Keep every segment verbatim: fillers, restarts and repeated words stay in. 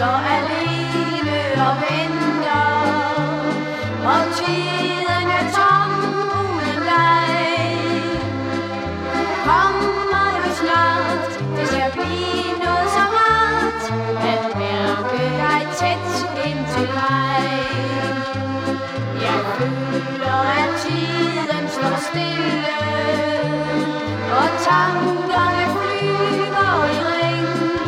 så alene og venter, og tiden er tom uden dig. Kommer jo snart, det skal blive noget så rart, at mærke dig tæt ind til mig. Jeg føler, at tiden står stille, og tankerne flyver i ring.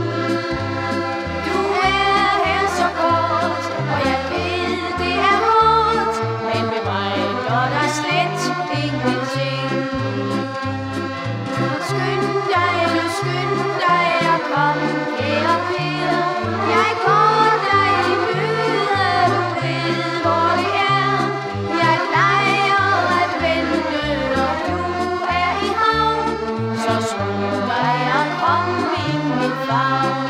Du er her så kort, og jeg ved, det er hårdt, men med mig gør der slet ingenting. Skynd dig, nu skynd dig, og kom, kære Per. Jeg går dig i møde, du ved, hvor det er. Jeg plejer at vente, når du er i havn. Så skynd dig og kom i mit favn.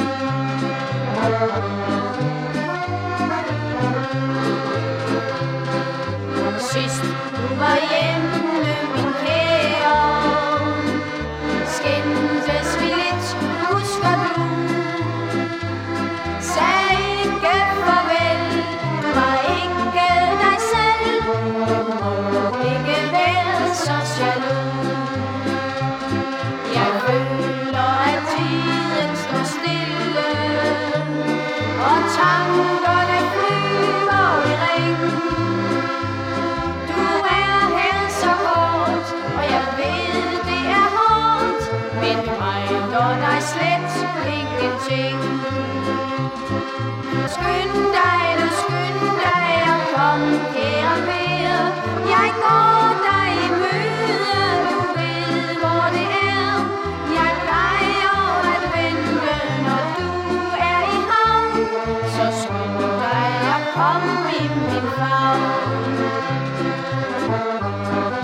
Sidst du var hjemme, min kære, skændtes vi lidt, husker du? Sag ikke farvel, du var ikke dig selv. Du må ikke være så jaloux. Jeg føler, at tiden står stille, og tankerne flyver i ring. Du er her så kort, og jeg ved, det er hårdt, men med mig gør dig slet ingenting. Skynd dig, nu skynd dig, og kom, kære Per. Jeg går dig i møde, du ved, hvor det er. Jeg plejer at vente, når du er i havn. Så skynd dig og kom i min favn.